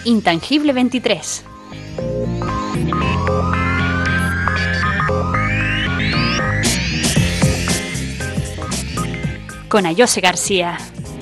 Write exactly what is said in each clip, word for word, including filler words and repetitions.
Intangible veintitrés. Con Ayose García.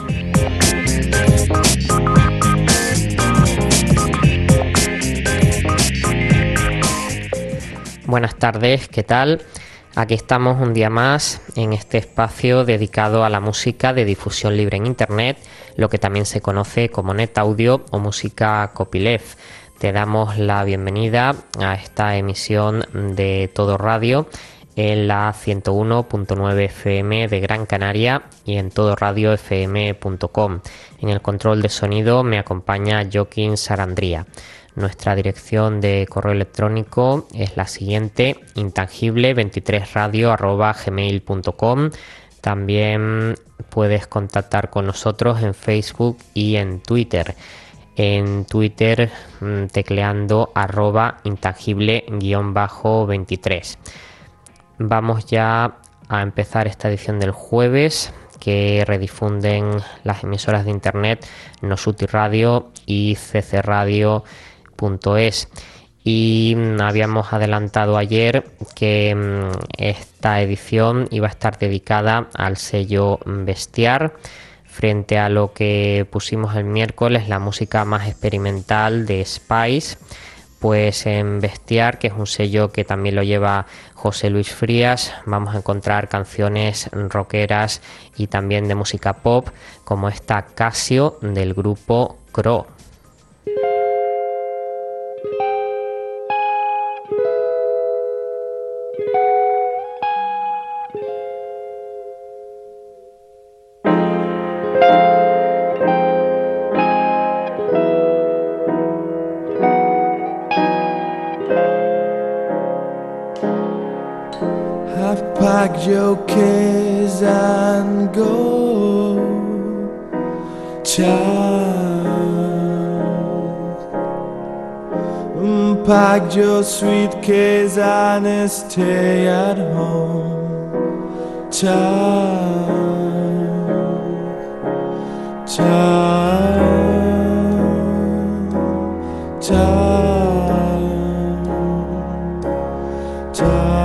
Buenas tardes, ¿qué tal? Aquí estamos un día más en este espacio dedicado a la música de difusión libre en Internet, lo que también se conoce como Net Audio o música copyleft. Te damos la bienvenida a esta emisión de Todo Radio en la ciento uno punto nueve F M de Gran Canaria y en todo radio f m punto com. En el control de sonido me acompaña Joaquín Sarandría. Nuestra dirección de correo electrónico es la siguiente: intangible veintitrés radio arroba gmail punto com. También puedes contactar con nosotros en Facebook y en Twitter. En Twitter tecleando arroba intangible guión bajo veintitrés. Vamos ya a empezar esta edición del jueves, que redifunden las emisoras de internet Nosuti Radio y c c radio punto es. Y habíamos adelantado ayer que esta edición iba a estar dedicada al sello Bestiar, frente a lo que pusimos el miércoles, la música más experimental de Spice. Pues en Bestiar, que es un sello que también lo lleva José Luis Frías, vamos a encontrar canciones rockeras y también de música pop, como esta Casio del grupo Crow. Pack your cares and go, child. Pack your suitcase and stay at home, child, child, child, child.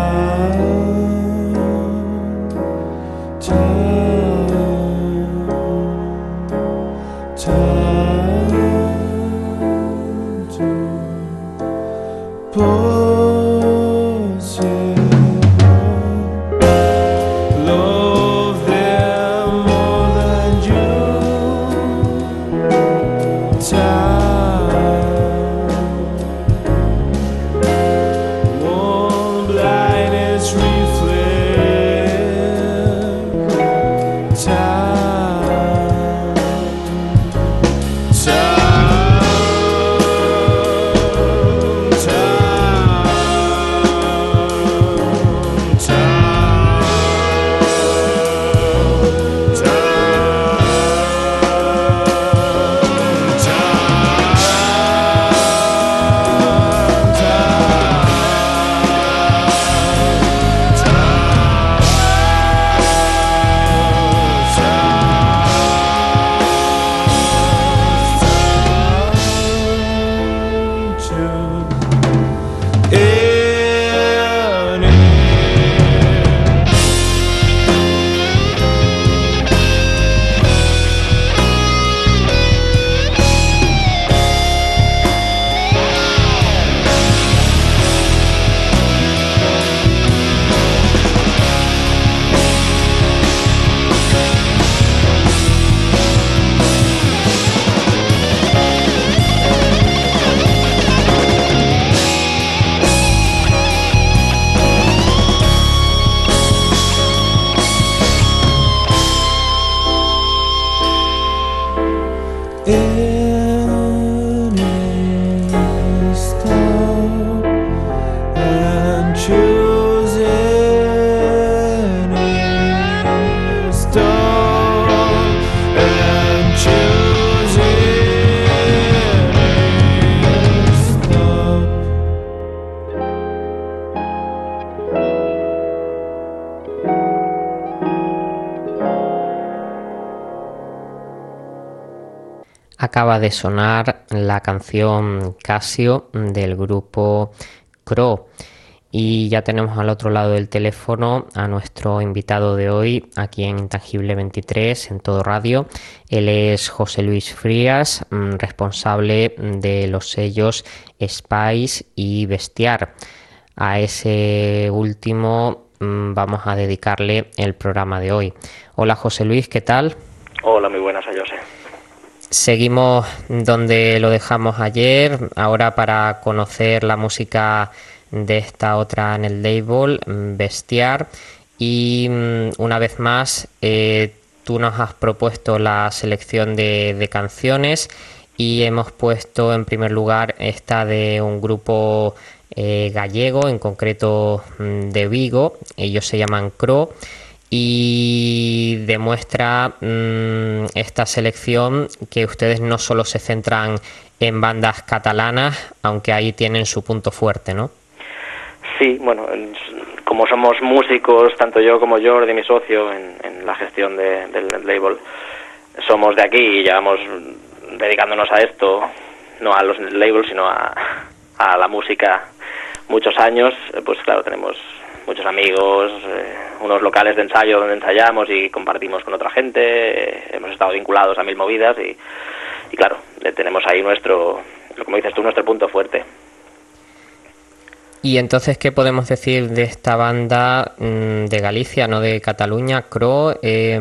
acaba de sonar la canción Casio del grupo Crow. Y ya tenemos al otro lado del teléfono a nuestro invitado de hoy, aquí en Intangible veintitrés, en Todo Radio. Él es José Luis Frías, responsable de los sellos Spice y Bestiar. A ese último vamos a dedicarle el programa de hoy. Hola José Luis, ¿qué tal? Hola, muy buenas, José. Seguimos donde lo dejamos ayer, ahora para conocer la música de esta otra en el label, Bestiar, y una vez más eh, tú nos has propuesto la selección de, de canciones y hemos puesto en primer lugar esta de un grupo eh, gallego, en concreto de Vigo. Ellos se llaman Crow y demuestra mmm, esta selección que ustedes no solo se centran en bandas catalanas, aunque ahí tienen su punto fuerte, ¿no? Sí, bueno, como somos músicos, tanto yo como Jordi, mi socio, en, en la gestión de, del label, somos de aquí y llevamos dedicándonos a esto, no a los labels, sino a, a la música muchos años. Pues claro, tenemos muchos amigos, eh, unos locales de ensayo donde ensayamos y compartimos con otra gente, eh, hemos estado vinculados a mil movidas y, y claro, tenemos ahí nuestro, como dices tú, nuestro punto fuerte. Y entonces, ¿qué podemos decir de esta banda mmm, de Galicia, no de Cataluña, Crow? Eh,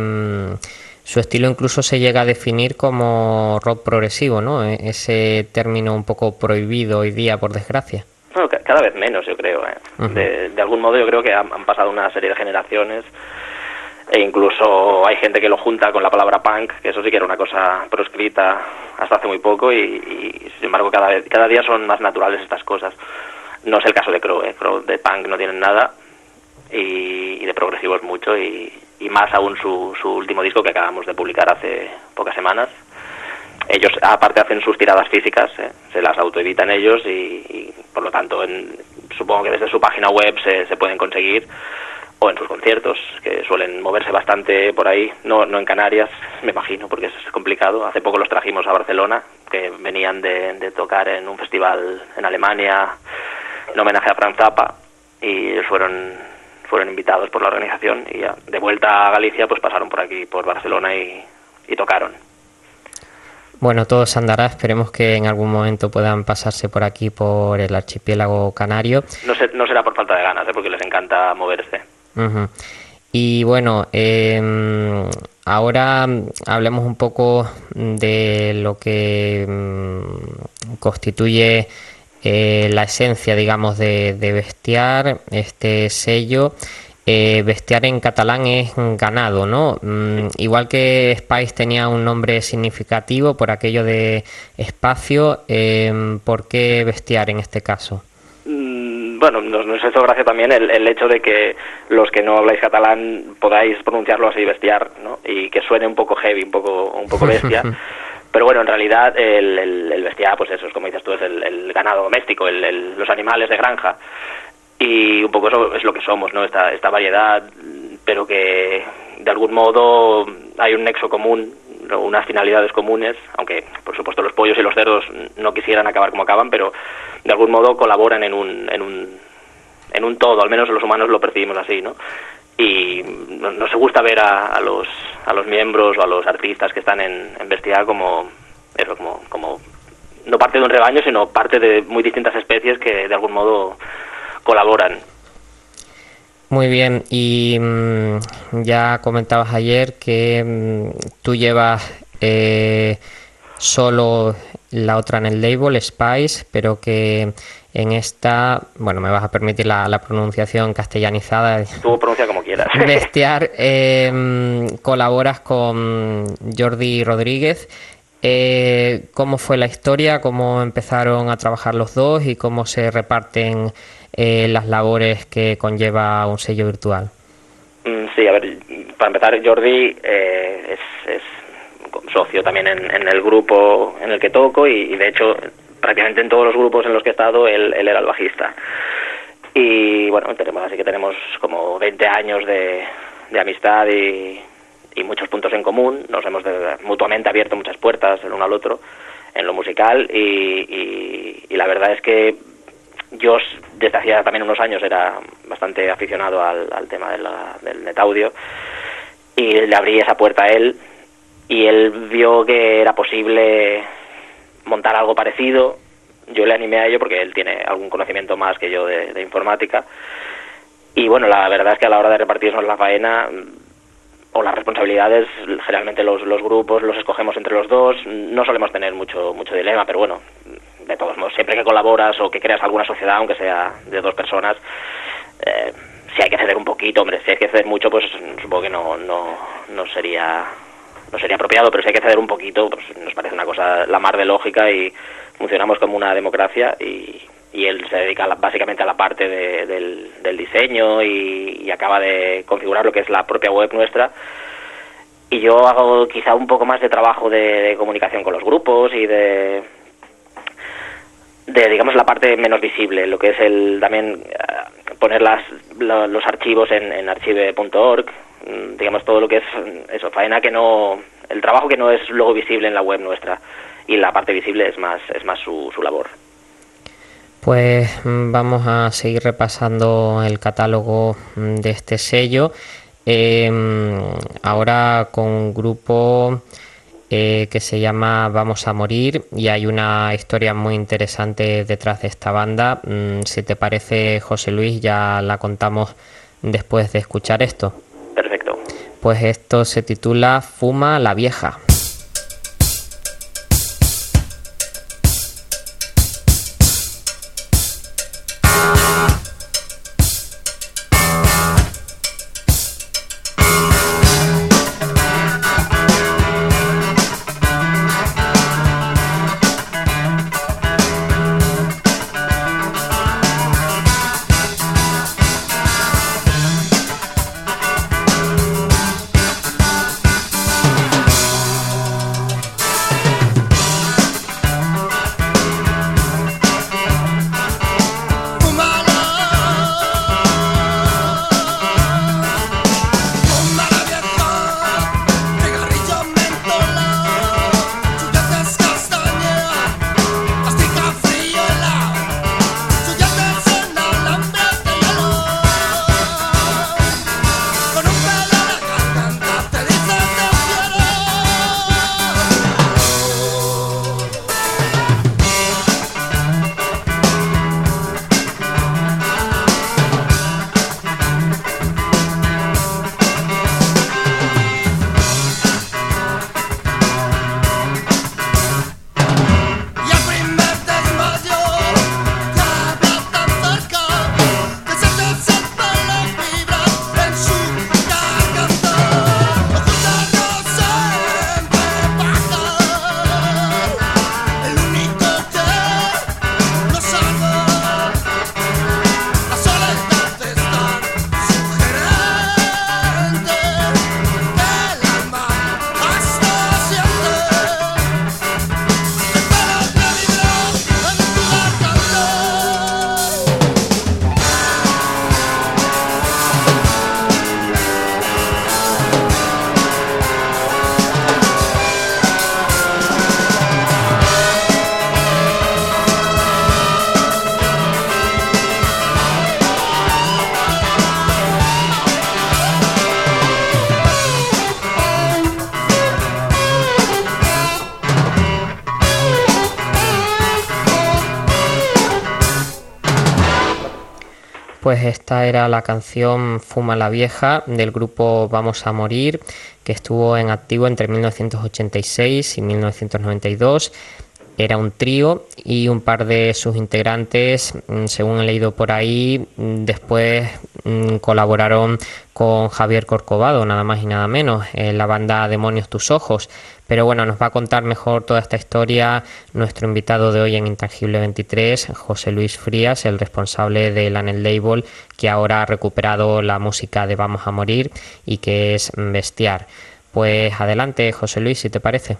su estilo incluso se llega a definir como rock progresivo, ¿no? Ese término un poco prohibido hoy día, por desgracia. Bueno, cada vez menos, yo creo. ¿eh? Uh-huh. de, de algún modo yo creo que han, han pasado una serie de generaciones e incluso hay gente que lo junta con la palabra punk, que eso sí que era una cosa proscrita hasta hace muy poco y, y sin embargo cada, vez, cada día son más naturales estas cosas. No es el caso de Crow, ¿eh? Crow de punk no tienen nada y, y de progresivos mucho y, y más aún su, su último disco que acabamos de publicar hace pocas semanas. Ellos aparte hacen sus tiradas físicas, ¿eh? Se las autoeditan ellos y, y por lo tanto en, supongo que desde su página web se, se pueden conseguir o en sus conciertos, que suelen moverse bastante por ahí, no, no en Canarias, me imagino, porque es complicado. Hace poco los trajimos a Barcelona, que venían de, de tocar en un festival en Alemania en homenaje a Franz Zappa y ellos fueron fueron invitados por la organización y ya de vuelta a Galicia pues pasaron por aquí, por Barcelona y, y tocaron. Bueno, todo se andará, esperemos que en algún momento puedan pasarse por aquí, por el archipiélago canario. No, se, no será por falta de ganas, ¿eh? Porque les encanta moverse. Uh-huh. Y bueno, eh, ahora hablemos un poco de lo que um, constituye eh, la esencia, digamos, de, de Bestiar, este sello. Eh, Bestiar en catalán es ganado, ¿no? Mm, igual que Spice tenía un nombre significativo por aquello de espacio, eh, ¿por qué Bestiar en este caso? Mm, bueno, nos, nos hizo gracia también el, el hecho de que los que no habláis catalán podáis pronunciarlo así, Bestiar, ¿no? Y que suene un poco heavy, un poco, un poco bestia. Pero bueno, en realidad el, el, el Bestiar, pues eso, es como dices tú, es el, el ganado doméstico, el, el, los animales de granja. Y un poco eso es lo que somos, ¿no? Esta, esta variedad, pero que de algún modo hay un nexo común, ¿no? Unas finalidades comunes, aunque por supuesto los pollos y los cerdos no quisieran acabar como acaban, pero de algún modo colaboran en un, en un, en un todo, al menos los humanos lo percibimos así, ¿no? Y nos no se gusta ver a, a los a los miembros o a los artistas que están en, en Bestiar como eso, como, como no parte de un rebaño, sino parte de muy distintas especies que de algún modo colaboran. Muy bien, y mmm, ya comentabas ayer que mmm, tú llevas eh, solo la otra en el label, Spice, pero que en esta, bueno, me vas a permitir la, la pronunciación castellanizada. Tú pronuncia como quieras. Bestiar, eh, colaboras con Jordi Rodríguez. Eh, ¿Cómo fue la historia? ¿Cómo empezaron a trabajar los dos? ¿Y cómo se reparten eh, las labores que conlleva un sello virtual? Mm, sí, a ver, para empezar, Jordi eh, es, es socio también en, en el grupo en el que toco y, y de hecho prácticamente en todos los grupos en los que he estado él, él era el bajista. Y bueno, tenemos, así que tenemos como veinte años de, de amistad y, y muchos puntos en común, nos hemos de, mutuamente abierto muchas puertas el uno al otro en lo musical y, y, y la verdad es que yo desde hacía también unos años era bastante aficionado al, al tema de la, del NetAudio y le abrí esa puerta a él y él vio que era posible montar algo parecido. Yo le animé a ello porque él tiene algún conocimiento más que yo de, de informática y bueno, la verdad es que a la hora de repartirnos la faena o las responsabilidades, generalmente los, los grupos los escogemos entre los dos, no solemos tener mucho mucho dilema, pero bueno, de todos modos, siempre que colaboras o que creas alguna sociedad, aunque sea de dos personas, eh, si hay que ceder un poquito, hombre, si hay que ceder mucho, pues supongo que no no no sería no sería apropiado, pero si hay que ceder un poquito, pues nos parece una cosa la mar de lógica y funcionamos como una democracia y, y él se dedica a la, básicamente a la parte de, del, del diseño y, y acaba de configurar lo que es la propia web nuestra y yo hago quizá un poco más de trabajo de, de comunicación con los grupos y de de digamos la parte menos visible, lo que es el también uh, poner las, lo, los archivos en, en archive punto org, digamos todo lo que es eso, faena que no, el trabajo que no es luego visible en la web nuestra y la parte visible es más es más su, su labor. Pues vamos a seguir repasando el catálogo de este sello, eh, ahora con un grupo eh, que se llama Vamos a Morir y hay una historia muy interesante detrás de esta banda. Si te parece, José Luis, ya la contamos después de escuchar esto. Perfecto. Pues esto se titula Fuma la Vieja. Pues esta era la canción Fuma la Vieja del grupo Vamos a Morir, que estuvo en activo entre mil novecientos ochenta y seis y mil novecientos noventa y dos. Era un trío y un par de sus integrantes, según he leído por ahí, después colaboraron con Javier Corcovado, nada más y nada menos, en la banda Demonios tus ojos. Pero bueno, nos va a contar mejor toda esta historia nuestro invitado de hoy en Intangible veintitrés, José Luis Frías, el responsable del Anel Label, que ahora ha recuperado la música de Vamos a Morir y que es Bestiar. Pues adelante, José Luis, si te parece.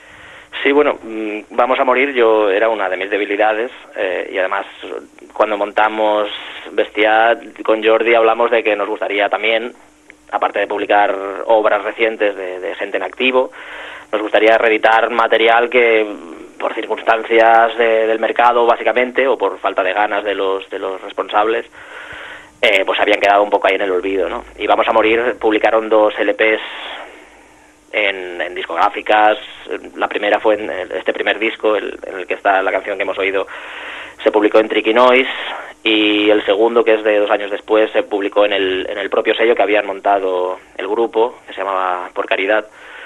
Sí, bueno, Vamos a Morir yo era una de mis debilidades eh, y además cuando montamos Bestiar con Jordi hablamos de que nos gustaría también aparte de publicar obras recientes de, de gente en activo, nos gustaría reeditar material que por circunstancias de, del mercado básicamente, o por falta de ganas de los de los responsables, eh, pues habían quedado un poco ahí en el olvido, ¿no? Y Vamos a Morir publicaron dos L Pes en, en discográficas. La primera fue en este primer disco, el, en el que está la canción que hemos oído, se publicó en Tricky Noise, y el segundo, que es de dos años después, se publicó en el, en el propio sello que habían montado el grupo, que se llamaba Por Caridad.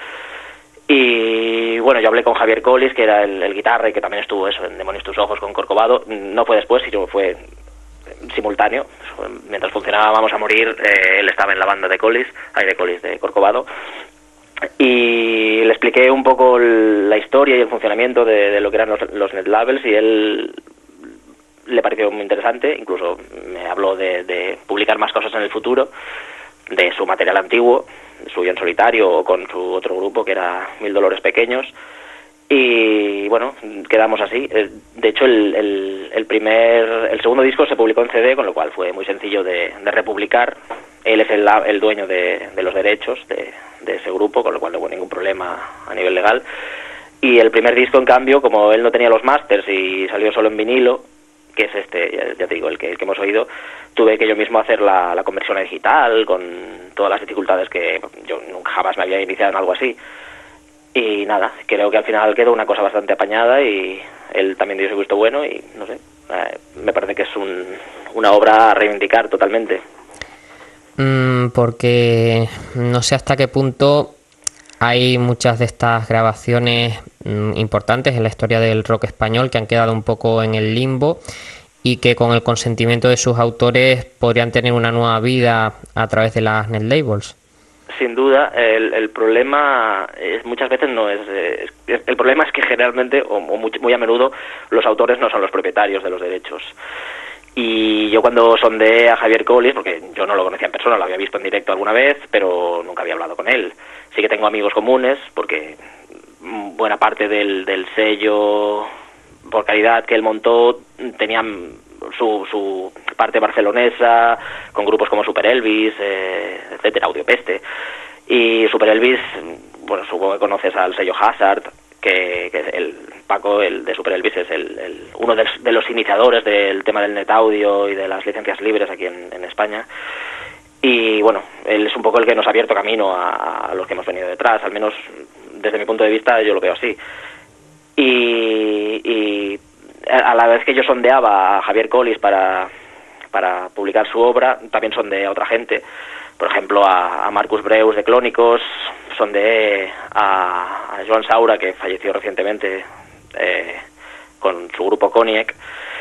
Y bueno, yo hablé con Javier Collis, que era el, el guitarra y que también estuvo eso en Demonios tus ojos con Corcovado. No fue después, sino fue simultáneo. Mientras funcionaba Vamos a Morir, eh, él estaba en la banda de Collis, ay, de Collis, de Corcovado. Y le expliqué un poco la historia y el funcionamiento de, de lo que eran los, los net labels, y él le pareció muy interesante. Incluso me habló de, de publicar más cosas en el futuro, de su material antiguo, suyo en solitario o con su otro grupo que era Mil Dolores Pequeños. Y bueno, quedamos así. De hecho, el, el, el primer, el segundo disco se publicó en C D, con lo cual fue muy sencillo de, de republicar. Él es el, el dueño de, de los derechos de, de ese grupo, con lo cual no hubo ningún problema a nivel legal. Y el primer disco, en cambio, como él no tenía los masters y salió solo en vinilo, que es este, ya, ya te digo, el que, el que hemos oído, tuve que yo mismo hacer la, la conversión a digital, con todas las dificultades que yo nunca jamás me había iniciado en algo así. Y nada, creo que al final quedó una cosa bastante apañada, y él también dio su gusto bueno, y no sé, eh, me parece que es un, una obra a reivindicar totalmente. Mm, porque no sé hasta qué punto hay muchas de estas grabaciones mm, importantes en la historia del rock español que han quedado un poco en el limbo, y que con el consentimiento de sus autores podrían tener una nueva vida a través de las net labels. Sin duda, el, el problema es, muchas veces no es, es... El problema es que generalmente, o, o muy, muy a menudo, los autores no son los propietarios de los derechos. Y yo cuando sondeé a Javier Collis, porque yo no lo conocía en persona, lo había visto en directo alguna vez, pero nunca había hablado con él. Sí que tengo amigos comunes, porque buena parte del, del sello Por Caridad que él montó tenían su, su parte barcelonesa, con grupos como Super Elvis, eh, etcétera, Audiopeste. Y Super Elvis, bueno, supongo que conoces al sello Hazard, que, que el Paco, el de Super Elvis, es el, el uno de, de los iniciadores del tema del net audio y de las licencias libres aquí en, en España. Y bueno, él es un poco el que nos ha abierto camino a, a los que hemos venido detrás, al menos desde mi punto de vista yo lo veo así. Y, y a la vez que yo sondeaba a Javier Collis para, para publicar su obra, también sondeé a otra gente. Por ejemplo, a, a Marcus Breus de Clónicos, sondeé a, a Joan Saura, que falleció recientemente eh, con su grupo Cognac.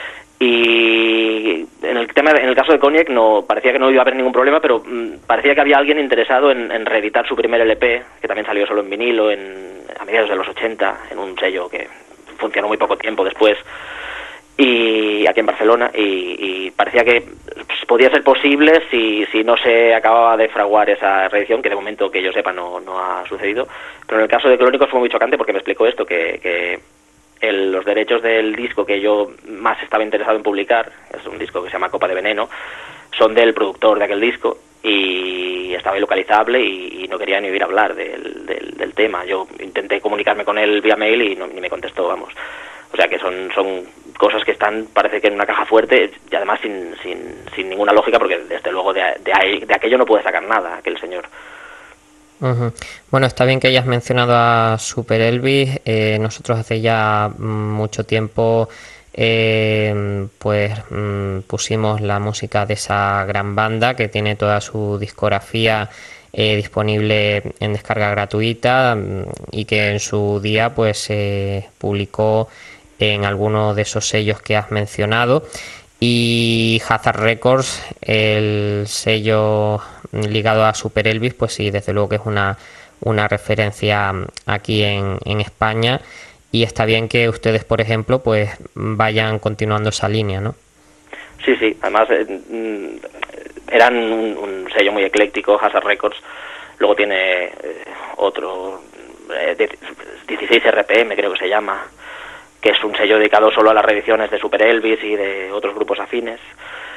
Y en el tema, en el caso de Cognac, no parecía que no iba a haber ningún problema, pero mmm, parecía que había alguien interesado en, en reeditar su primer L P, que también salió solo en vinilo en, a mediados de los ochenta, en un sello que funcionó muy poco tiempo después, y aquí en Barcelona, y, y parecía que pues, podía ser posible si, si no se acababa de fraguar esa reedición, que de momento que yo sepa no, no ha sucedido. Pero en el caso de Clónicos fue muy chocante, porque me explicó esto, que, que el, los derechos del disco que yo más estaba interesado en publicar, es un disco que se llama Copa de Veneno, son del productor de aquel disco, y estaba ilocalizable y, y no quería ni oír hablar del, del, del tema. Yo intenté comunicarme con él vía mail y no, ni me contestó, vamos. O sea que son, son cosas que están, parece que en una caja fuerte, y además sin, sin, sin ninguna lógica, porque desde luego de, de, ahí, de aquello no puede sacar nada aquel señor. Uh-huh. Bueno, está bien que hayas mencionado a Super Elvis. Eh, nosotros hace ya mucho tiempo eh, pues mm, pusimos la música de esa gran banda que tiene toda su discografía eh, disponible en descarga gratuita, y que en su día pues se eh, publicó en alguno de esos sellos que has mencionado. Y Hazard Records, el sello ligado a Super Elvis, pues sí, desde luego que es una, una referencia aquí en, en España, y está bien que ustedes, por ejemplo, pues vayan continuando esa línea, ¿no? Sí, sí, además eh, eran un, un sello muy ecléctico, Hazard Records. Luego tiene eh, otro, eh, dieciséis R P M creo que se llama, que es un sello dedicado solo a las reediciones de Super Elvis y de otros grupos afines.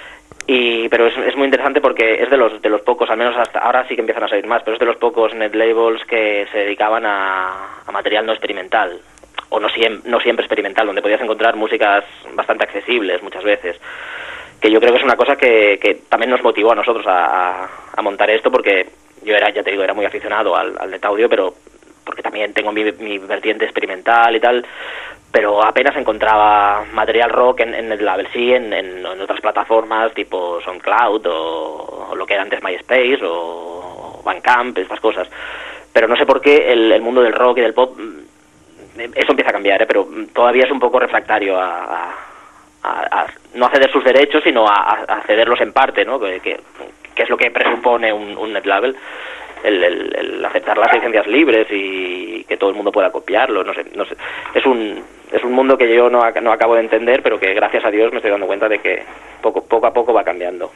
Y, pero es, es muy interesante porque es de los de los pocos, al menos hasta ahora sí que empiezan a salir más, pero es de los pocos net labels que se dedicaban a, a material no experimental, o no, siem, no siempre experimental, donde podías encontrar músicas bastante accesibles muchas veces, que yo creo que es una cosa que, que también nos motivó a nosotros a, a, a montar esto, porque yo era, ya te digo, era muy aficionado al, al net audio, pero porque también tengo mi, mi vertiente experimental y tal, pero apenas encontraba material rock en, en el label, sí, en, en, en otras plataformas tipo SoundCloud o, o lo que era antes MySpace o Bandcamp, estas cosas. Pero no sé por qué el, el mundo del rock y del pop, eso empieza a cambiar, ¿eh? Pero todavía es un poco refractario a, a, a, a no a ceder sus derechos, sino a, a cederlos en parte, ¿no? Que, que, que es lo que presupone un, un net label. El, el, el aceptar las licencias libres y que todo el mundo pueda copiarlo, no sé, no sé. Es un es un mundo que yo no, no acabo de entender, pero que gracias a Dios me estoy dando cuenta de que poco poco a poco va cambiando.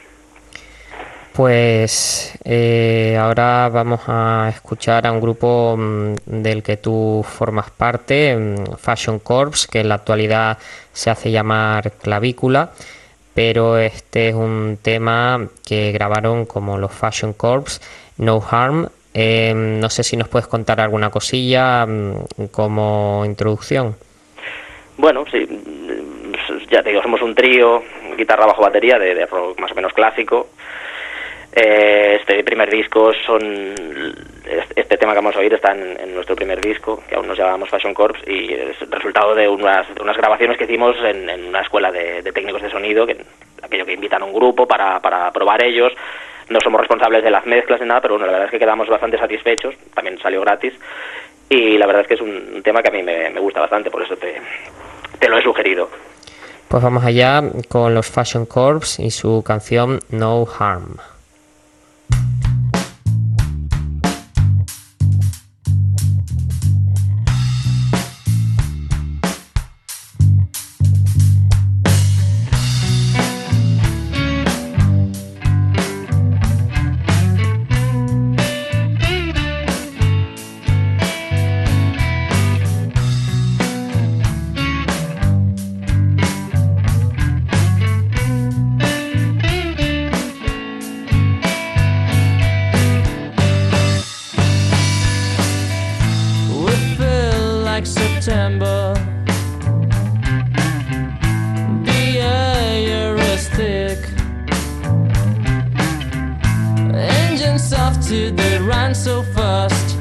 Pues eh, ahora vamos a escuchar a un grupo mmm, del que tú formas parte, mmm, Fashion Corps, que en la actualidad se hace llamar Clavícula, pero este es un tema que grabaron como los Fashion Corps, No Harm. Eh, no sé si nos puedes contar alguna cosilla mmm, como introducción. Bueno, sí, ya te digo, somos un trío, guitarra, bajo, batería, de, de rock más o menos clásico. Eh, este primer disco son... Este tema que vamos a oír está en, en nuestro primer disco, que aún nos llamamos Fashion Corps, y es el resultado de unas, de unas grabaciones que hicimos en, en una escuela de, de técnicos de sonido, que aquello que invitan a un grupo para, para probar ellos. No somos responsables de las mezclas ni nada, pero bueno, la verdad es que quedamos bastante satisfechos, también salió gratis, y la verdad es que es un, un tema que a mí me, me gusta bastante, por eso te, te lo he sugerido. Pues vamos allá con los Fashion Corps y su canción No Harm. September, the air is thick, engines off to the run so fast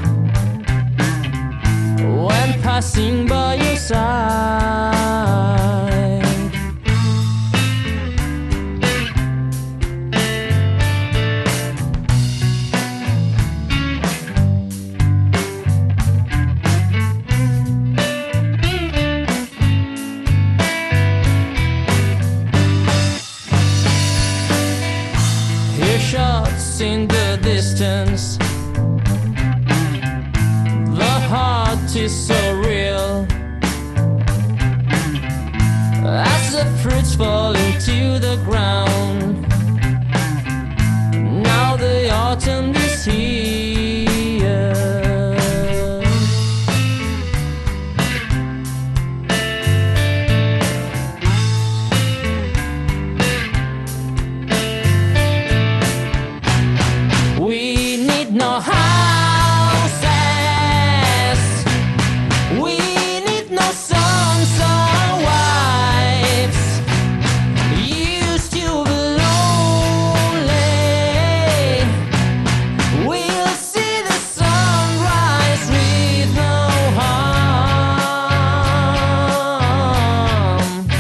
when passing by your side. Shots in the distance, the heart is so real as the fruits fall into the ground. Now the autumn is here. No houses, we need no sons or wives. You still be lonely. We'll see the sunrise with no harm.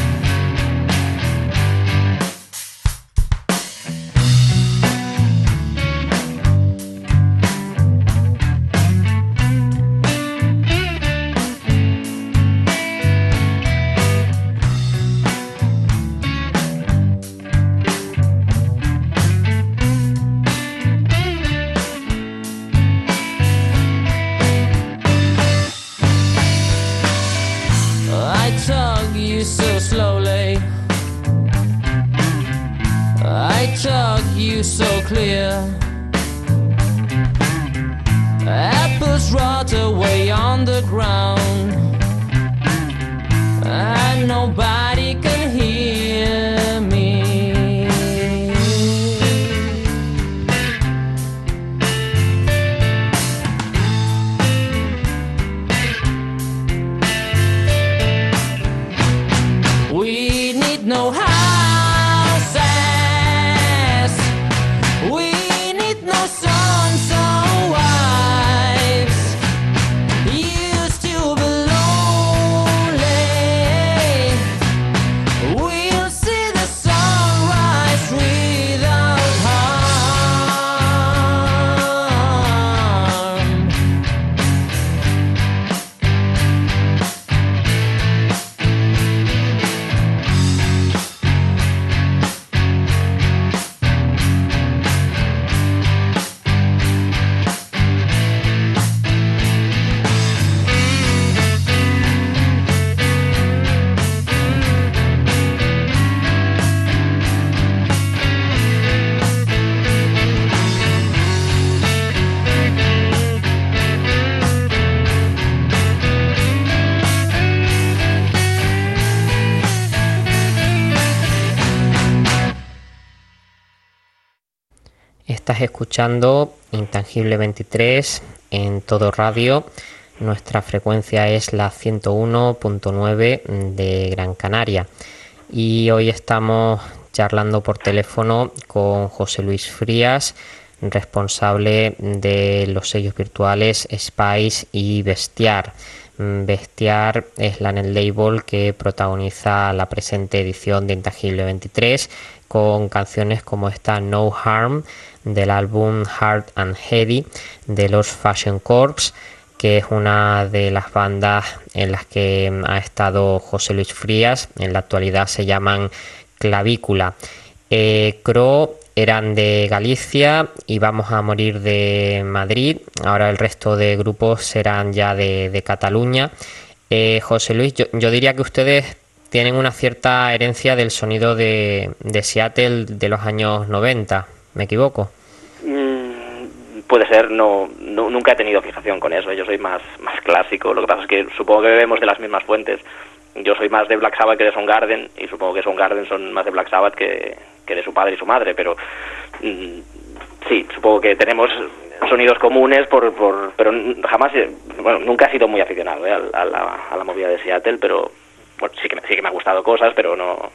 Estás escuchando Intangible veintitrés en Todo Radio. Nuestra frecuencia es la ciento uno punto nueve de Gran Canaria. Y hoy estamos charlando por teléfono con José Luis Frías, responsable de los sellos virtuales Spice y Bestiar. Bestiar es la net label que protagoniza la presente edición de Intangible veintitrés, con canciones como esta No Harm del álbum Hard and Heavy de los Fashion Corps, que es una de las bandas en las que ha estado José Luis Frías. En la actualidad se llaman Clavícula. Eh, Cro eran de Galicia y Vamos a Morir de Madrid. Ahora el resto de grupos serán ya de, de Cataluña. Eh, José Luis, yo, yo diría que ustedes tienen una cierta herencia del sonido de, de Seattle de los años noventa. ¿Me equivoco? Mm, puede ser, no, no nunca he tenido fijación con eso. Yo soy más, más clásico. Lo que pasa es que supongo que bebemos de las mismas fuentes. Yo soy más de Black Sabbath que de Soundgarden, y supongo que Soundgarden son más de Black Sabbath que, que de su padre y su madre, pero mm, sí, supongo que tenemos sonidos comunes, por, por pero jamás, bueno, nunca he sido muy aficionado ¿eh? a, a, la, a la movida de Seattle, pero bueno, sí que, sí que me ha gustado cosas, pero no...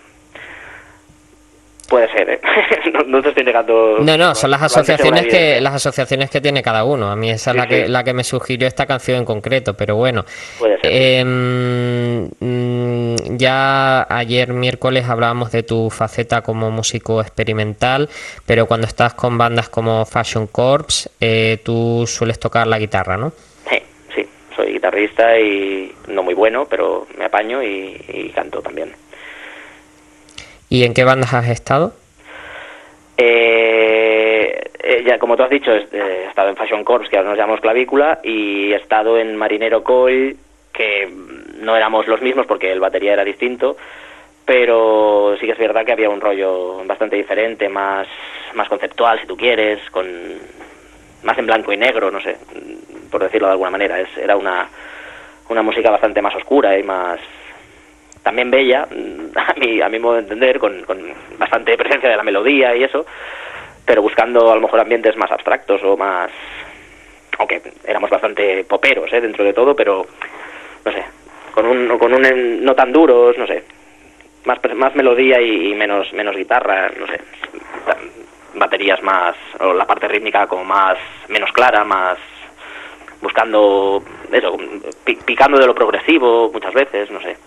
Puede ser, ¿eh? no, no te estoy negando... No, no, son las asociaciones que las asociaciones que tiene cada uno. A mí esa es sí, la que sí. la que me sugirió esta canción en concreto, pero bueno. Puede ser. Eh, mmm, ya ayer miércoles hablábamos de tu faceta como músico experimental, pero cuando estás con bandas como Fashion Corps, eh, tú sueles tocar la guitarra, ¿no? Sí, sí. Soy guitarrista y no muy bueno, pero me apaño y, y canto también. ¿Y en qué bandas has estado? Eh, eh, ya, como tú has dicho, he, he estado en Fashion Corps, que ahora nos llamamos Clavícula, y he estado en Marinero Coil, que no éramos los mismos porque el batería era distinto, pero sí que es verdad que había un rollo bastante diferente, más, más conceptual, si tú quieres, con más en blanco y negro, no sé, por decirlo de alguna manera. Es, era una, una música bastante más oscura y más... también bella, a mi, a mi modo de entender, con, con bastante presencia de la melodía y eso, pero buscando a lo mejor ambientes más abstractos o más... aunque éramos bastante poperos, ¿eh? Dentro de todo, pero, no sé, con un, con un no tan duros, no sé, más, más melodía y, y menos, menos guitarra, no sé, baterías más, o la parte rítmica como más, menos clara, más... buscando eso, picando de lo progresivo muchas veces, no sé.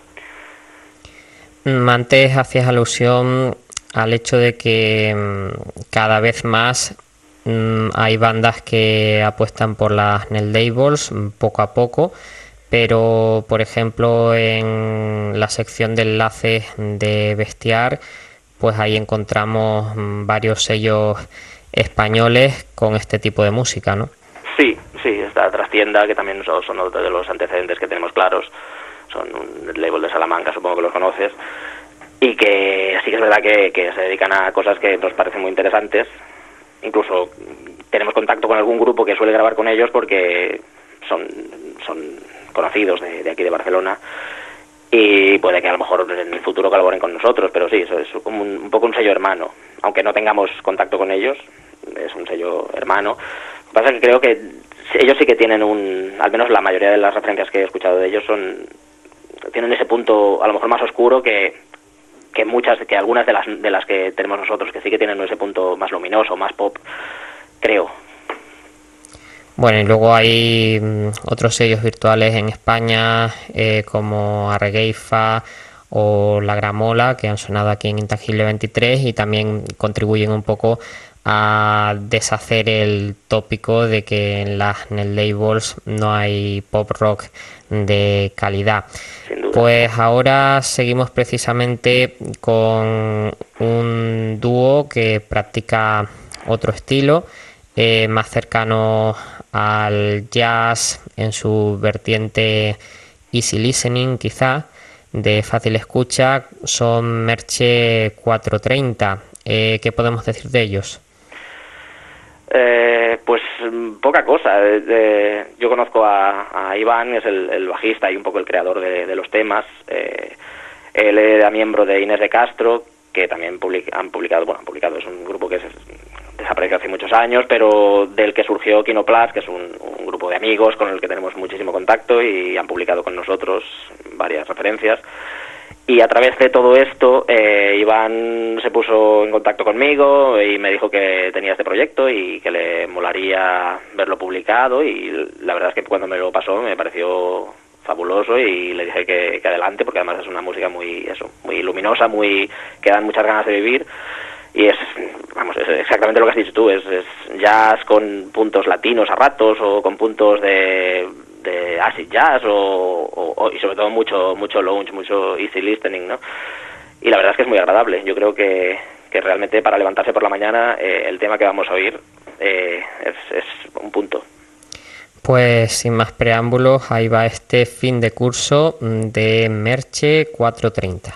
Antes hacías alusión al hecho de que cada vez más mmm, hay bandas que apuestan por las net labels poco a poco, pero por ejemplo en la sección de enlaces de Bestiar, pues ahí encontramos varios sellos españoles con este tipo de música, ¿no? Sí, sí, esta Trastienda, que también son, son otros de los antecedentes que tenemos claros. Son un label de Salamanca, supongo que los conoces, y que sí que es verdad que, que se dedican a cosas que nos parecen muy interesantes. Incluso tenemos contacto con algún grupo que suele grabar con ellos porque son, son conocidos de, de aquí de Barcelona, y puede que a lo mejor en el futuro colaboren con nosotros, pero sí, eso es como un, un poco un sello hermano, aunque no tengamos contacto con ellos, es un sello hermano. Lo que pasa es que creo que ellos sí que tienen un, al menos la mayoría de las referencias que he escuchado de ellos son... tienen ese punto a lo mejor más oscuro que, que muchas, que algunas de las de las que tenemos nosotros, que sí que tienen ese punto más luminoso, más pop, creo. Bueno, y luego hay mm, otros sellos virtuales en España, eh, como Arregueifa o La Gramola, que han sonado aquí en Intangible veintitrés y también contribuyen un poco a deshacer el tópico de que en las net labels no hay pop rock de calidad. Pues ahora seguimos precisamente con un dúo que practica otro estilo, eh, más cercano al jazz en su vertiente easy listening, quizá, de fácil escucha. Son Merche cuatrocientos treinta. Eh, ¿Qué podemos decir de ellos? Eh, pues poca cosa. Eh, eh, yo conozco a, a Iván, es el, el bajista y un poco el creador de, de los temas. Eh, él era miembro de Inés de Castro, que también publica, han publicado, bueno, han publicado, es un grupo que es de apareció hace muchos años, pero del que surgió Kinoplas, que es un, un grupo de amigos con el que tenemos muchísimo contacto y han publicado con nosotros varias referencias. Y a través de todo esto, eh, Iván se puso en contacto conmigo y me dijo que tenía este proyecto y que le molaría verlo publicado, y la verdad es que cuando me lo pasó me pareció fabuloso y le dije que, que adelante, porque además es una música muy eso, muy luminosa, muy que dan muchas ganas de vivir, y es, vamos, es exactamente lo que has dicho tú, es, es jazz con puntos latinos a ratos o con puntos de de acid jazz o, o, o y sobre todo mucho mucho lounge, mucho easy listening, ¿no? Y la verdad es que es muy agradable. Yo creo que, que realmente para levantarse por la mañana eh, el tema que vamos a oír eh, es, es un punto. Pues sin más preámbulos, ahí va este fin de curso de Merche cuatrocientos treinta.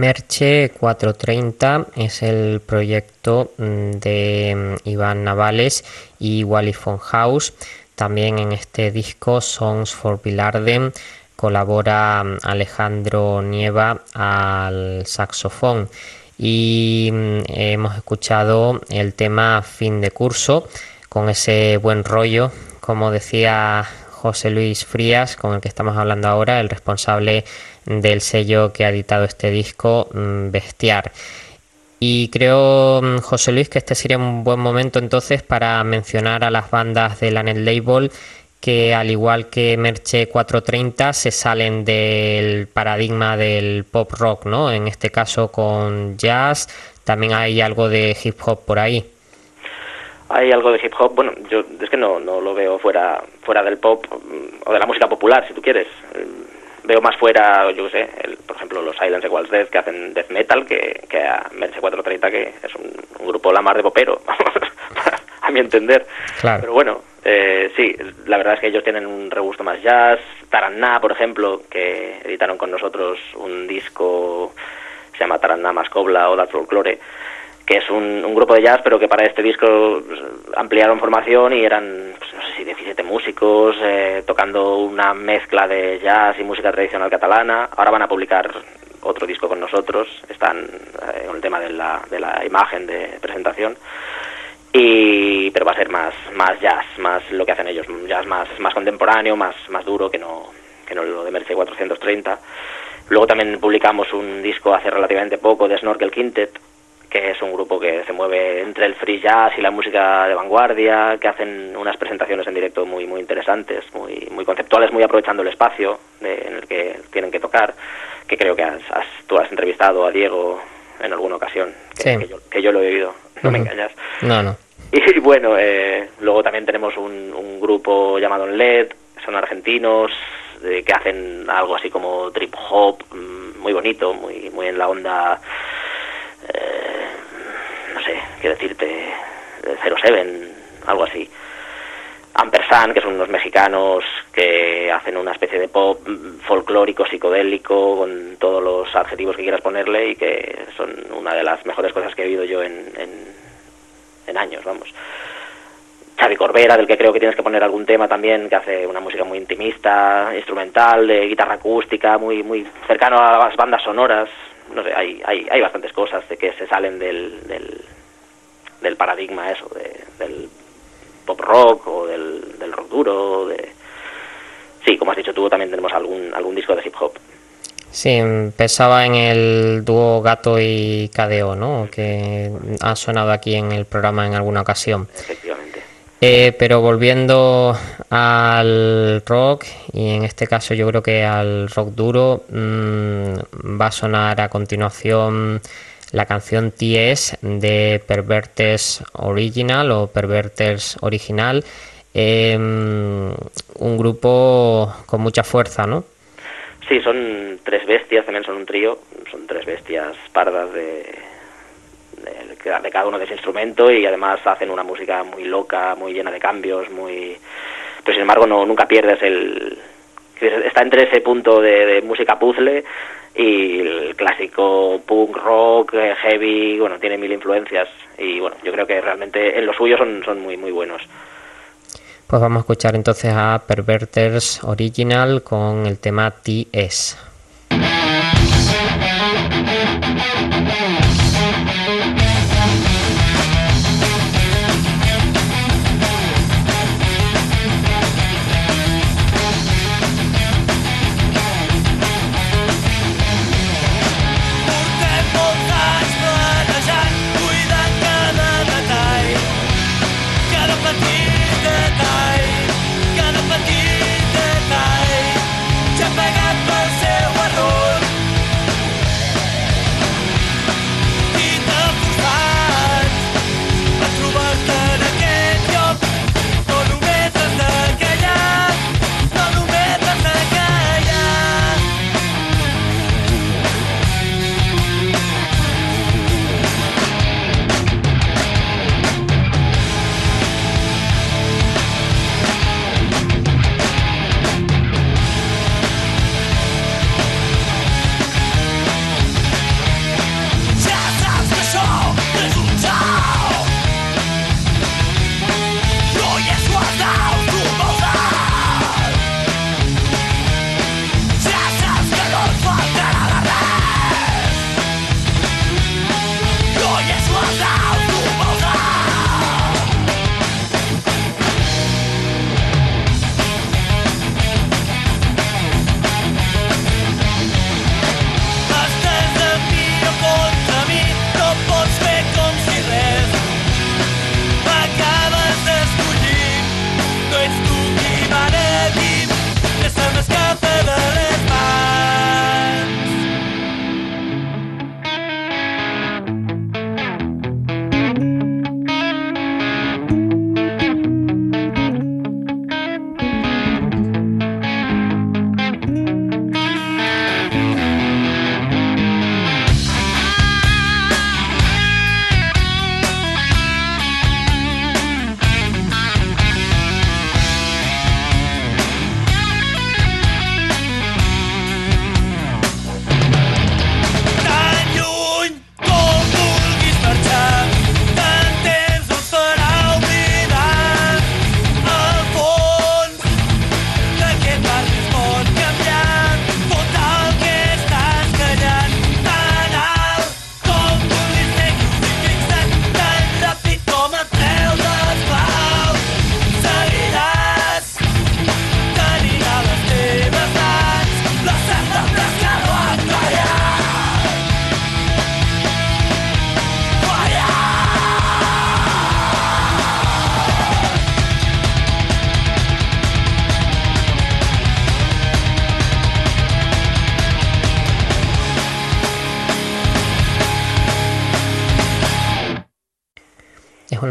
Merche cuatrocientos treinta es el proyecto de Iván Navales y Wally von House. También en este disco, Songs for Bilarden, colabora Alejandro Nieva al saxofón. Y hemos escuchado el tema Fin de Curso, con ese buen rollo, como decía José Luis Frías, con el que estamos hablando ahora, el responsable del sello que ha editado este disco, Bestiar. Y creo, José Luis, que este sería un buen momento entonces para mencionar a las bandas de la Net Label que, al igual que Merche cuatrocientos treinta, se salen del paradigma del pop rock, ¿no? En este caso con jazz, también hay algo de hip hop por ahí. Hay algo de hip hop, bueno, yo es que no, no lo veo fuera fuera del pop o de la música popular, si tú quieres. Veo más fuera, yo qué sé, el, por ejemplo, los Silence Equals Death, que hacen death metal, que, que a Merche cuatrocientos treinta, que es un, un grupo la mar de popero, a mi entender. Claro. Pero bueno, eh, sí, la verdad es que ellos tienen un regusto más jazz. Taranná, por ejemplo, que editaron con nosotros un disco, se llama Taranná más Cobla o That Folklore, que es un, un grupo de jazz, pero que para este disco pues, ampliaron formación y eran, pues, no sé si diecisiete músicos, eh, tocando una mezcla de jazz y música tradicional catalana. Ahora van a publicar otro disco con nosotros, están eh, con el tema de la, de la imagen de presentación, y pero va a ser más más jazz, más lo que hacen ellos, jazz más más contemporáneo, más más duro que no que no lo de Merche cuatrocientos treinta. Luego también publicamos un disco hace relativamente poco de Snorkel Quintet, que es un grupo que se mueve entre el free jazz y la música de vanguardia, que hacen unas presentaciones en directo muy muy interesantes, muy muy conceptuales, muy aprovechando el espacio de, en el que tienen que tocar, que creo que has, has, tú has entrevistado a Diego en alguna ocasión, que, sí. que, yo, que yo lo he oído, no uh-huh. me engañas. No, no. Y bueno, eh, luego también tenemos un, un grupo llamado L E D, son argentinos, eh, que hacen algo así como trip hop, muy bonito, muy muy en la onda... Eh, no sé, qué decirte, cero siete, algo así. Ampersand, que son unos mexicanos que hacen una especie de pop folclórico, psicodélico, con todos los adjetivos que quieras ponerle, y que son una de las mejores cosas que he oído yo en, en, en años, vamos. Xavi Corbera, del que creo que tienes que poner algún tema también, que hace una música muy intimista, instrumental, de guitarra acústica, muy muy cercano a las bandas sonoras. No sé, hay hay hay bastantes cosas de que se salen del del, del paradigma eso, de, del pop rock o del, del rock duro. De... Sí, como has dicho tú, también tenemos algún algún disco de hip hop. Sí, pensaba en el dúo Gato y K D O, ¿no? Que ha sonado aquí en el programa en alguna ocasión. Efectivamente. Eh, pero volviendo al rock, y en este caso yo creo que al rock duro, mmm, va a sonar a continuación la canción T S de Perverters Original o Perverters Original, eh, un grupo con mucha fuerza, ¿no? Sí, son tres bestias, también son un trío, son tres bestias pardas de... De, de cada uno de ese instrumento, y además hacen una música muy loca, muy llena de cambios, muy, pero sin embargo no nunca pierdes el, está entre ese punto de, de música puzzle y el clásico punk rock, heavy, bueno, tiene mil influencias, y bueno, yo creo que realmente en lo suyo son, son muy muy buenos. Pues vamos a escuchar entonces a Perverters Original con el tema T S. Ja pegat pel seu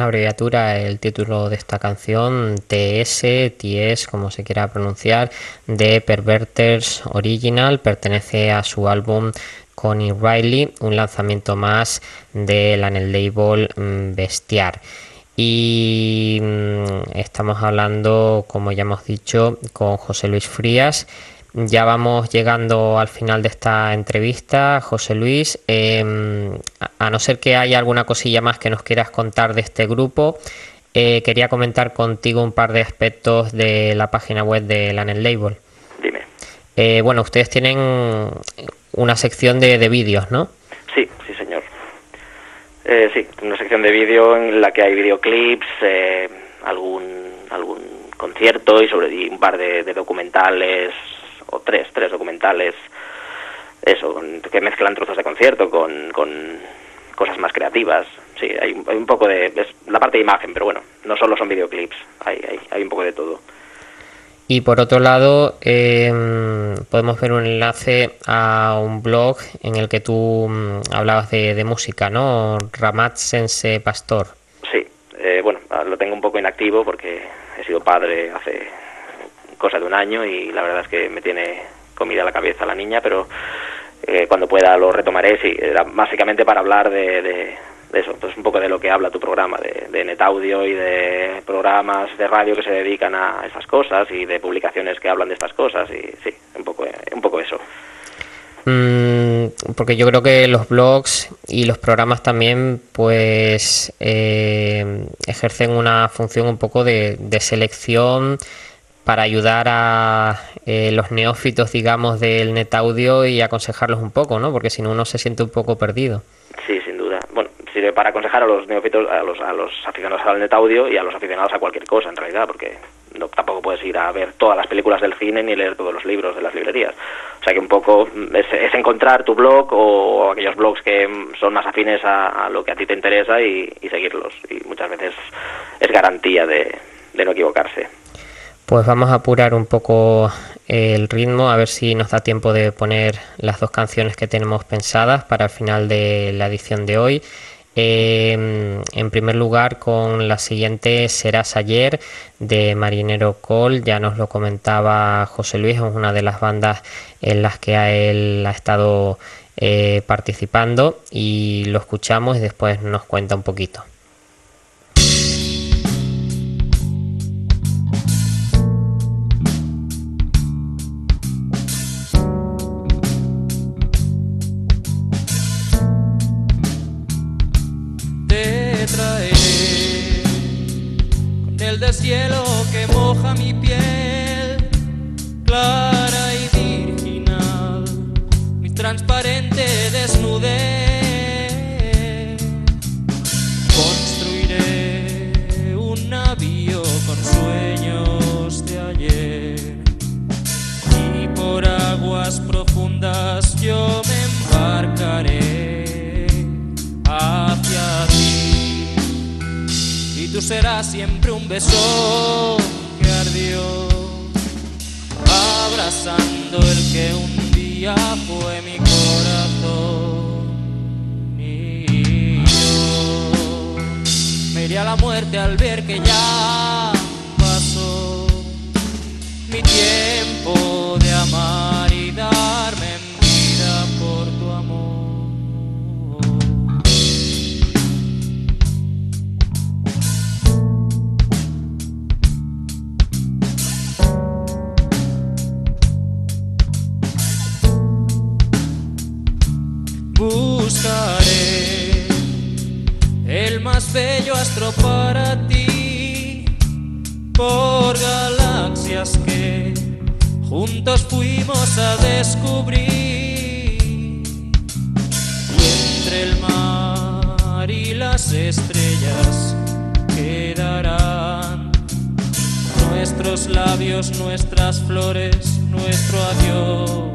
una abreviatura el título de esta canción, T S, T S, como se quiera pronunciar, de Perverters Original, pertenece a su álbum Connie Riley, un lanzamiento más del Anel Label Bestiar. Y estamos hablando, como ya hemos dicho, con José Luis Frías. Ya vamos llegando al final de esta entrevista, José Luis. Eh, a no ser que haya alguna cosilla más que nos quieras contar de este grupo, eh, quería comentar contigo un par de aspectos de la página web de Anel Label. Dime. Eh, bueno, ustedes tienen una sección de, de vídeos, ¿no? Sí, sí, señor. Eh, sí, una sección de vídeo en la que hay videoclips, eh, algún algún concierto y sobre y un par de, de documentales, o tres, tres documentales, eso, que mezclan trozos de concierto con, con cosas más creativas. Sí, hay, hay un poco de... es la parte de imagen, pero bueno, no solo son videoclips, hay, hay, hay un poco de todo. Y por otro lado, eh, podemos ver un enlace a un blog en el que tú um, hablabas de, de música, ¿no? Ramat Sense Pastor. Sí, eh, bueno, lo tengo un poco inactivo porque he sido padre hace cosa de un año y la verdad es que me tiene comida a la cabeza la niña, pero eh, cuando pueda lo retomaré. Sí, era básicamente para hablar de... de de eso, pues un poco de lo que habla tu programa, de, de NetAudio y de programas de radio que se dedican a esas cosas y de publicaciones que hablan de estas cosas y sí, un poco, un poco eso. Mm, porque yo creo que los blogs y los programas también pues eh, ejercen una función un poco de, de selección para ayudar a eh, los neófitos, digamos, del NetAudio y aconsejarlos un poco, ¿no? Porque si no uno se siente un poco perdido. Sí, sin duda. Bueno, sirve para aconsejar a los neófitos, a los, a los aficionados al NetAudio y a los aficionados a cualquier cosa, en realidad, porque no, tampoco puedes ir a ver todas las películas del cine ni leer todos los libros de las librerías. O sea que un poco es, es encontrar tu blog o aquellos blogs que son más afines a, a lo que a ti te interesa y, y seguirlos. Y muchas veces es garantía de, de no equivocarse. Pues vamos a apurar un poco el ritmo, a ver si nos da tiempo de poner las dos canciones que tenemos pensadas para el final de la edición de hoy. Eh, en primer lugar, con la siguiente, Serás Ayer, de Marinero Call. Ya nos lo comentaba José Luis, es una de las bandas en las que él ha estado eh, participando, y lo escuchamos y después nos cuenta un poquito. Del cielo que moja mi piel, clara y virginal, mi transparente desnudez. Construiré un navío con sueños de ayer, y por aguas profundas yo me embarcaré hacia ti. Y tú serás siempre un beso que ardió, abrazando el que un día fue mi corazón. Y yo me iré a la muerte al ver que ya pasó mi tiempo de amar y darme en vida por tu amor. Buscaré el más bello astro para ti, por galaxias que juntos fuimos a descubrir. Y entre el mar y las estrellas quedarán nuestros labios, nuestras flores, nuestro adiós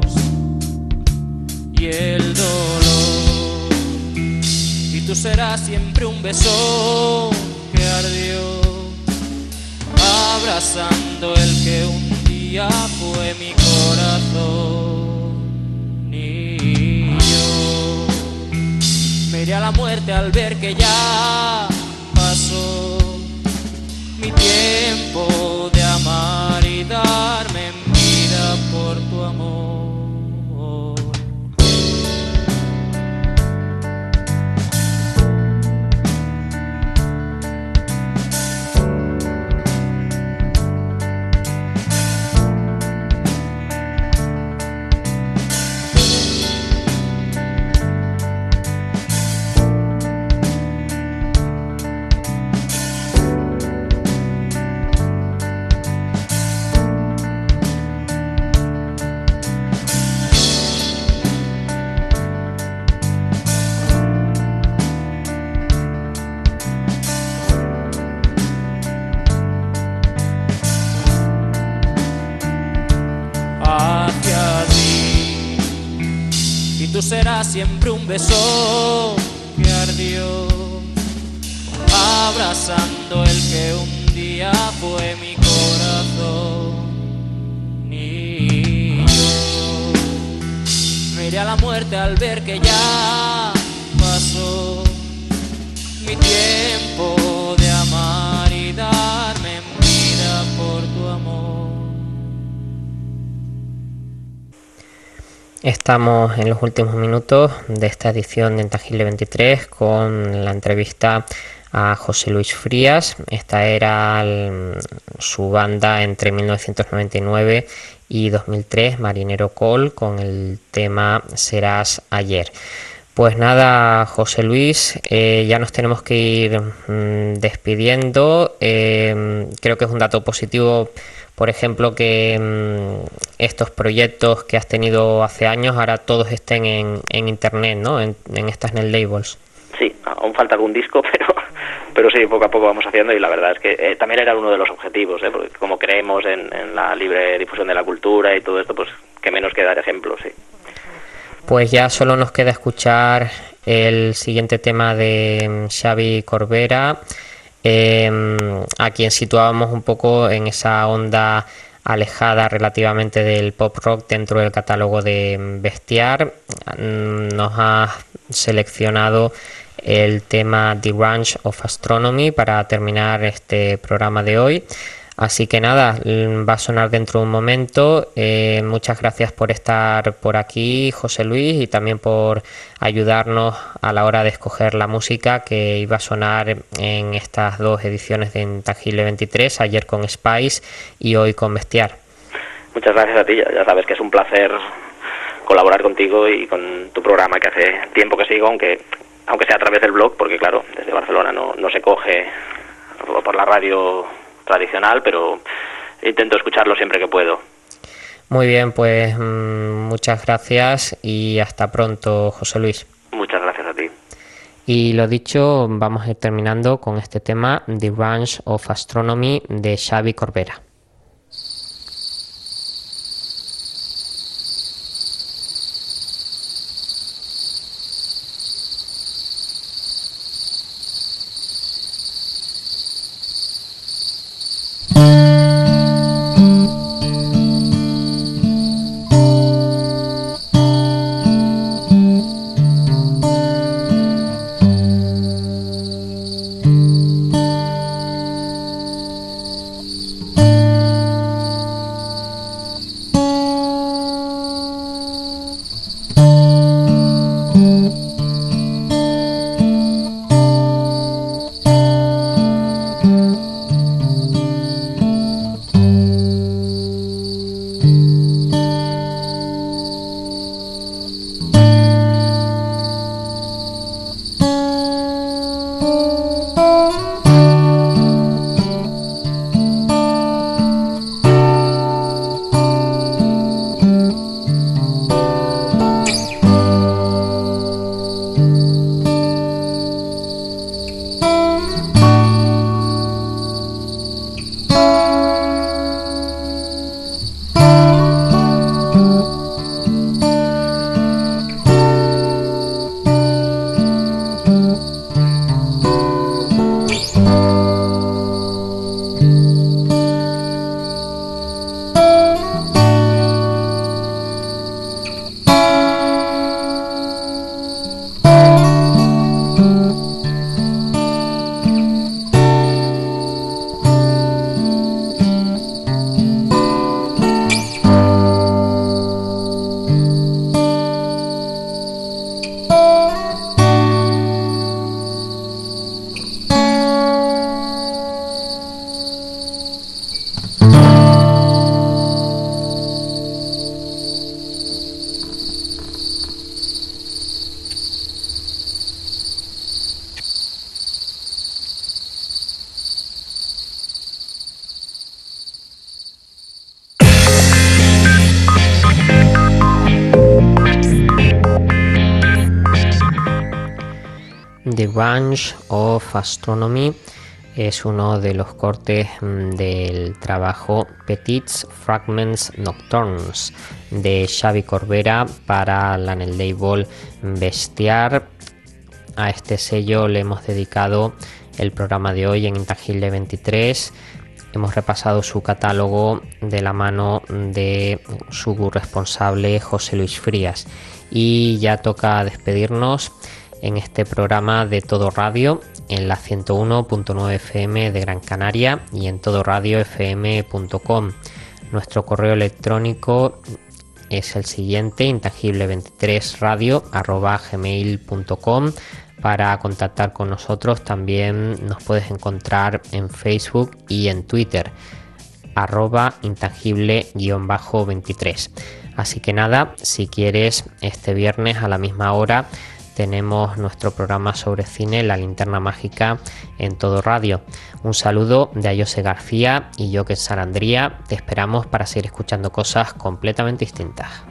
y el dolor. Y tú serás siempre un beso que ardió, abrazando el que un día fue mi corazón. Y yo me iré a la muerte al ver que ya pasó tiempo de amar y darme vida por tu amor. Tú serás siempre un beso que ardió, abrazando el que un día fue mi corazón. Y yo miré a la muerte al ver que ya pasó mi tiempo de amar y darme vida por tu amor. Estamos en los últimos minutos de esta edición de Intangible veintitrés con la entrevista a José Luis Frías. Esta era el, su banda entre mil novecientos noventa y nueve y dos mil tres, Marinero Call, con el tema Serás Ayer. Pues nada, José Luis, eh, ya nos tenemos que ir mmm, despidiendo. Eh, creo que es un dato positivo, por ejemplo, que mmm, estos proyectos que has tenido hace años ahora todos estén en, en internet, ¿no? En, en estas net labels. Sí, aún falta algún disco, pero pero sí, poco a poco vamos haciendo, y la verdad es que eh, también era uno de los objetivos, ¿eh? Porque como creemos en, en la libre difusión de la cultura y todo esto, pues que menos que dar ejemplos, sí. Pues ya solo nos queda escuchar el siguiente tema de Xavi Corbera, eh, a quien situábamos un poco en esa onda alejada relativamente del pop rock dentro del catálogo de Bestiar. Nos ha seleccionado el tema The Range of Astronomy para terminar este programa de hoy. Así que nada, va a sonar dentro de un momento. Eh, muchas gracias por estar por aquí, José Luis, y también por ayudarnos a la hora de escoger la música que iba a sonar en estas dos ediciones de Intangible veintitrés, ayer con Spice y hoy con Bestiar. Muchas gracias a ti, ya sabes que es un placer colaborar contigo y con tu programa, que hace tiempo que sigo, aunque aunque sea a través del blog, porque claro, desde Barcelona no, no se coge por la radio tradicional, pero intento escucharlo siempre que puedo. Muy bien, pues mmm, muchas gracias y hasta pronto, José Luis. Muchas gracias a ti. Y lo dicho, vamos a ir terminando con este tema, The Range of Astronomy, de Xavi Corbera. Thank The Range of Astronomy es uno de los cortes del trabajo Petits Fragments Nocturnes de Xavi Corbera para la en el label Bestiar. A este sello le hemos dedicado el programa de hoy en Intangible veintitrés. Hemos repasado su catálogo de la mano de su responsable José Luis Frías y ya toca despedirnos en este programa de Todo Radio en la ciento uno punto nueve F M de Gran Canaria y en todo radio f m punto com. Nuestro correo electrónico es el siguiente: intangible veintitrés radio arroba gmail punto com. Para contactar con nosotros también nos puedes encontrar en Facebook y en Twitter arroba intangible veintitrés. Así que nada, si quieres, este viernes a la misma hora tenemos nuestro programa sobre cine, La Linterna Mágica, en Todo Radio. Un saludo de Ayose García y yo, que es Sarandría. Te esperamos para seguir escuchando cosas completamente distintas.